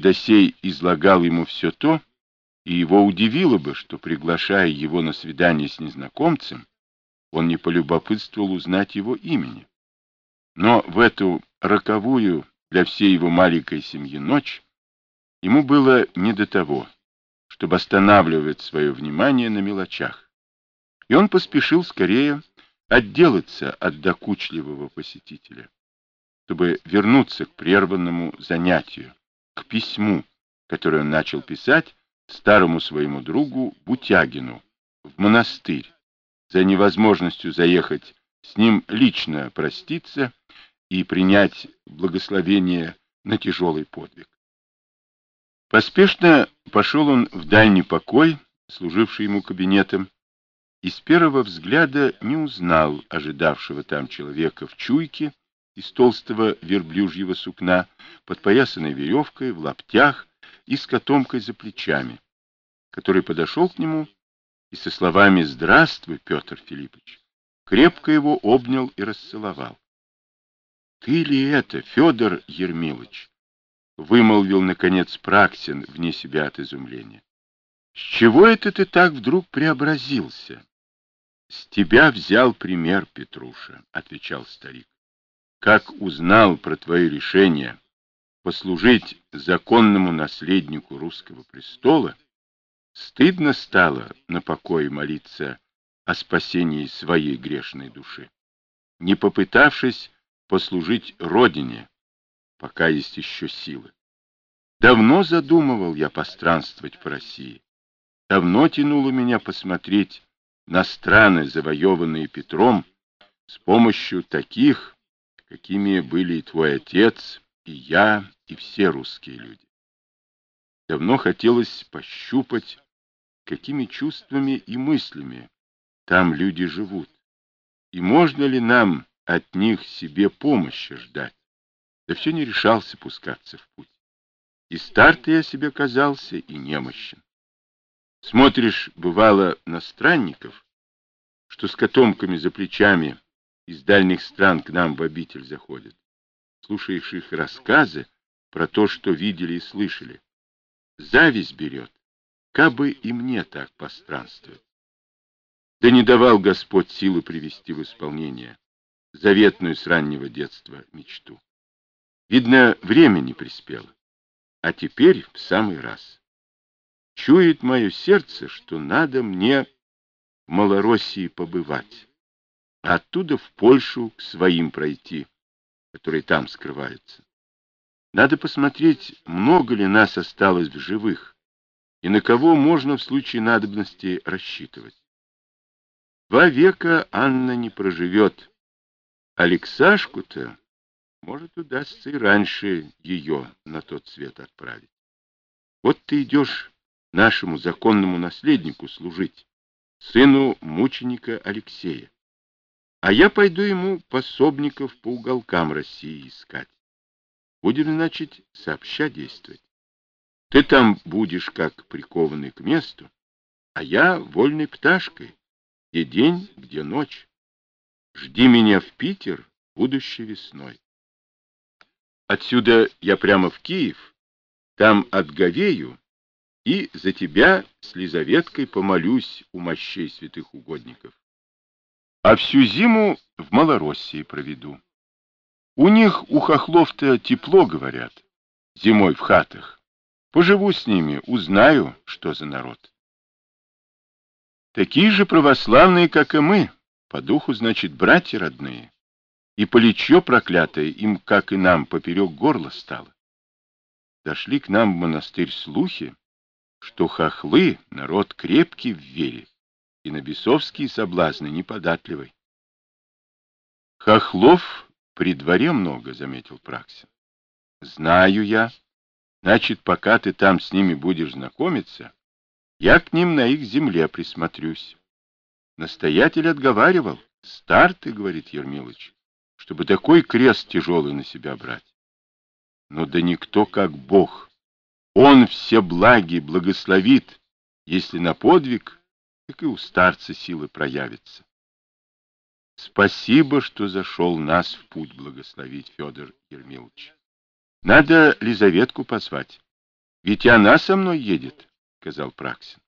когда сей излагал ему все то, и его удивило бы, что, приглашая его на свидание с незнакомцем, он не полюбопытствовал узнать его имени. Но в эту роковую для всей его маленькой семьи ночь ему было не до того, чтобы останавливать свое внимание на мелочах, и он поспешил скорее отделаться от докучливого посетителя, чтобы вернуться к прерванному занятию, к письму, которое он начал писать старому своему другу Бутягину в монастырь, за невозможностью заехать с ним лично проститься и принять благословение на тяжелый подвиг. Поспешно пошел он в дальний покой, служивший ему кабинетом, и с первого взгляда не узнал ожидавшего там человека в чуйке из толстого верблюжьего сукна, подпоясанной веревкой, в лаптях и с котомкой за плечами, который подошел к нему и со словами «Здравствуй, Петр Филиппович!» крепко его обнял и расцеловал. «Ты ли это, Федор Ермилыч?» — вымолвил, наконец, Праксин вне себя от изумления. — С чего это ты так вдруг преобразился? — С тебя взял пример, Петруша, — отвечал старик. — Как узнал про твое решение послужить законному наследнику русского престола, стыдно стало на покое молиться о спасении своей грешной души, не попытавшись послужить родине, пока есть еще силы. Давно задумывал я постранствовать по России. Давно тянуло меня посмотреть на страны, завоеванные Петром, с помощью таких, какими были и твой отец, и я, и все русские люди. Давно хотелось пощупать, какими чувствами и мыслями там люди живут, и можно ли нам от них себе помощи ждать. Да все не решался пускаться в путь. И стар-то я себе казался, и немощен. Смотришь, бывало, на странников, что с котомками за плечами из дальних стран к нам в обитель заходят. Слушаешь их рассказы про то, что видели и слышали. Зависть берет, кабы и мне так постранствовать. Да не давал Господь силы привести в исполнение заветную с раннего детства мечту. Видно, время не приспело. А теперь в самый раз. Чует мое сердце, что надо мне в Малороссии побывать, а оттуда в Польшу к своим пройти, которые там скрываются. Надо посмотреть, много ли нас осталось в живых, и на кого можно в случае надобности рассчитывать. 2 века Анна не проживет. Алексашку-то, может, удастся и раньше ее на тот свет отправить. Вот ты идешь нашему законному наследнику служить, сыну мученика Алексея. А я пойду ему пособников по уголкам России искать. Будем, значит, сообща действовать. Ты там будешь как прикованный к месту, а я вольной пташкой, где день, где ночь. Жди меня в Питер будущей весной. Отсюда я прямо в Киев, там отговею, и за тебя с Лизаветкой помолюсь у мощей святых угодников. А всю зиму в Малороссии проведу. У них, у хохлов-то тепло, говорят, зимой в хатах. Поживу с ними, узнаю, что за народ. Такие же православные, как и мы, по духу, значит, братья родные. И полечье проклятое им, как и нам, поперек горла стало. Дошли к нам в монастырь слухи, что хохлы — народ крепкий в вере, и на бесовские соблазны неподатливый. Хохлов при дворе много, — заметил Праксин. Знаю я. Значит, пока ты там с ними будешь знакомиться, я к ним на их земле присмотрюсь. Настоятель отговаривал. Стар ты, — говорит Ермилыч, — чтобы такой крест тяжелый на себя брать. Но да никто как Бог. Он все благи благословит, если на подвиг, так и у старца силы проявится. Спасибо, что зашел нас в путь благословить, Федор Ермилович. Надо Лизаветку позвать. Ведь и она со мной едет, — сказал Праксин.